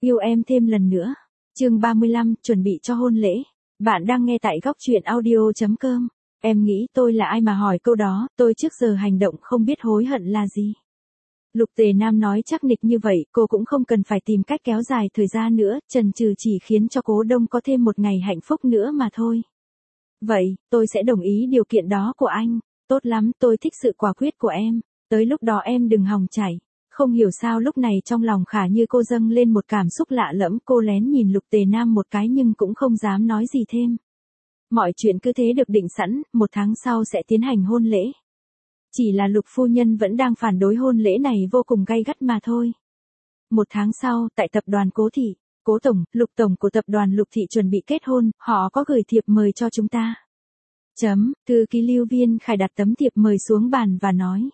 Yêu em thêm lần nữa. Chương 35, chuẩn bị cho hôn lễ. Bạn đang nghe tại góc truyện audio.com. Em nghĩ tôi là ai mà hỏi câu đó, tôi trước giờ hành động không biết hối hận là gì. Lục Tề Nam nói chắc nịch như vậy, cô cũng không cần phải tìm cách kéo dài thời gian nữa, chần chừ chỉ khiến cho Cố Đông có thêm một ngày hạnh phúc nữa mà thôi. Vậy, tôi sẽ đồng ý điều kiện đó của anh. Tốt lắm, tôi thích sự quả quyết của em. Tới lúc đó em đừng hòng chảy. Không hiểu sao lúc này trong lòng Khả Như cô dâng lên một cảm xúc lạ lẫm, cô lén nhìn Lục Tề Nam một cái nhưng cũng không dám nói gì thêm. Mọi chuyện cứ thế được định sẵn, 1 tháng sau sẽ tiến hành hôn lễ. Chỉ là Lục phu nhân vẫn đang phản đối hôn lễ này vô cùng gay gắt mà thôi. 1 tháng sau, tại tập đoàn Cố Thị, Cố Tổng, Lục Tổng của tập đoàn Lục Thị chuẩn bị kết hôn, họ có gửi thiệp mời cho chúng ta. Thư ký Lưu Viên Khải đặt tấm thiệp mời xuống bàn và nói.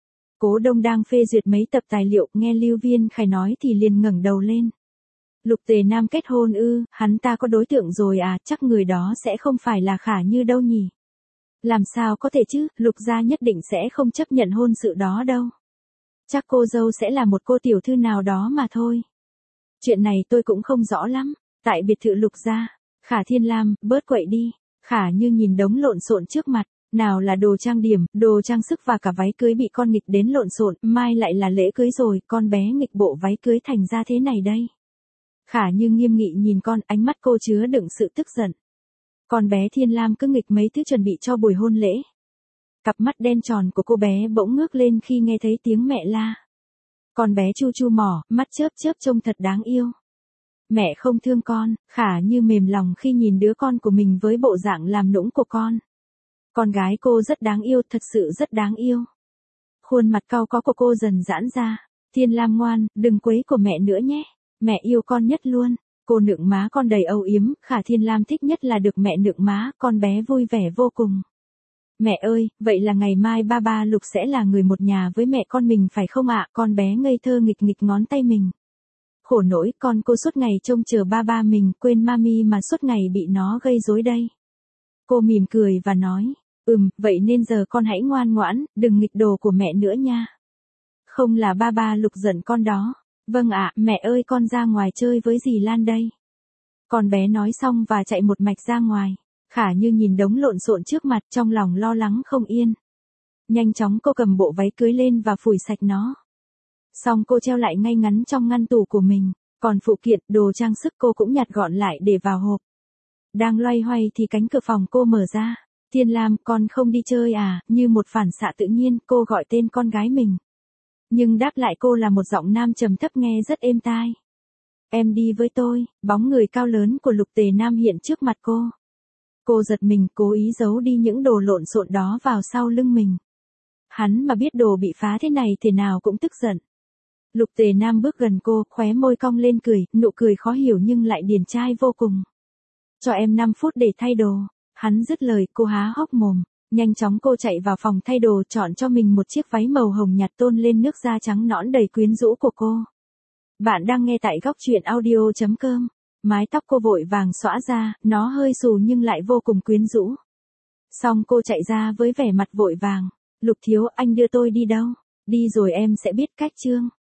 Cố Đông đang phê duyệt mấy tập tài liệu, nghe Lưu Viên Khải nói thì liền ngẩng đầu lên. Lục Tề Nam kết hôn ư, hắn ta có đối tượng rồi à, chắc người đó sẽ không phải là Khả Như đâu nhỉ. Làm sao có thể chứ, Lục gia nhất định sẽ không chấp nhận hôn sự đó đâu. Chắc cô dâu sẽ là một cô tiểu thư nào đó mà thôi. Chuyện này tôi cũng không rõ lắm. Tại biệt thự Lục gia, Khả Thiên Lam, bớt quậy đi. Khả Như nhìn đống lộn xộn trước mặt, nào là đồ trang điểm, đồ trang sức và cả váy cưới bị con nghịch đến lộn xộn, mai lại là lễ cưới rồi, con bé nghịch bộ váy cưới thành ra thế này đây. Khả Như nghiêm nghị nhìn con, ánh mắt cô chứa đựng sự tức giận. Con bé Thiên Lam cứ nghịch mấy thứ chuẩn bị cho buổi hôn lễ. Cặp mắt đen tròn của cô bé bỗng ngước lên khi nghe thấy tiếng mẹ la. Con bé chu chu mỏ, mắt chớp chớp trông thật đáng yêu. Mẹ không thương con, Khả Như mềm lòng khi nhìn đứa con của mình với bộ dạng làm nũng của con. Con gái cô rất đáng yêu, thật sự rất đáng yêu. Khuôn mặt cau có của cô dần giãn ra. Thiên Lam ngoan, đừng quấy của mẹ nữa nhé. Mẹ yêu con nhất luôn. Cô nựng má con đầy âu yếm, Khả Thiên Lam thích nhất là được mẹ nựng má, con bé vui vẻ vô cùng. Mẹ ơi, vậy là ngày mai ba Lục sẽ là người một nhà với mẹ con mình phải không ạ? Con bé ngây thơ nghịch nghịch ngón tay mình. Khổ nỗi, con cô suốt ngày trông chờ ba mình, quên mami mà suốt ngày bị nó gây rối đây. Cô mỉm cười và nói, vậy nên giờ con hãy ngoan ngoãn, đừng nghịch đồ của mẹ nữa nha. Không là ba Lục giận con đó. Vâng ạ, mẹ ơi con ra ngoài chơi với dì Lan đây. Con bé nói xong và chạy một mạch ra ngoài. Khả Như nhìn đống lộn xộn trước mặt trong lòng lo lắng không yên. Nhanh chóng cô cầm bộ váy cưới lên và phủi sạch nó. Xong cô treo lại ngay ngắn trong ngăn tủ của mình. Còn phụ kiện, đồ trang sức cô cũng nhặt gọn lại để vào hộp. Đang loay hoay thì cánh cửa phòng cô mở ra. Thiên Lam, con không đi chơi à? Như một phản xạ tự nhiên, cô gọi tên con gái mình. Nhưng đáp lại cô là một giọng nam trầm thấp nghe rất êm tai. Em đi với tôi. Bóng người cao lớn của Lục Tề Nam hiện trước mặt cô. Cô giật mình, cố ý giấu đi những đồ lộn xộn đó vào sau lưng mình. Hắn mà biết đồ bị phá thế này thì nào cũng tức giận. Lục Tề Nam bước gần cô, khóe môi cong lên cười, nụ cười khó hiểu nhưng lại điển trai vô cùng. Cho em 5 phút để thay đồ. Hắn dứt lời, cô há hốc mồm. Nhanh chóng cô chạy vào phòng thay đồ, chọn cho mình một chiếc váy màu hồng nhạt tôn lên nước da trắng nõn đầy quyến rũ của cô. Bạn đang nghe tại góc truyện audio.com. Mái tóc cô vội vàng xõa ra, nó hơi xù nhưng lại vô cùng quyến rũ. Xong cô chạy ra với vẻ mặt vội vàng. Lục thiếu, anh đưa tôi đi đâu? Đi rồi em sẽ biết cách chương.